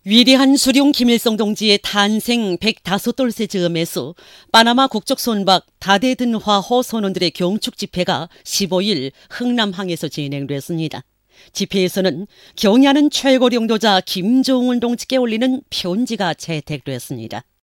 위대한 수룡 김일성 동지의 탄생 105돌째 즈음에서 파나마 국적 손박 다대든화호 선원들의 경축 집회가 15일 흥남항에서 진행됐습니다. 집회에서는 경의하는 최고領導자 김정은 동지께 올리는 편지가 채택됐습니다.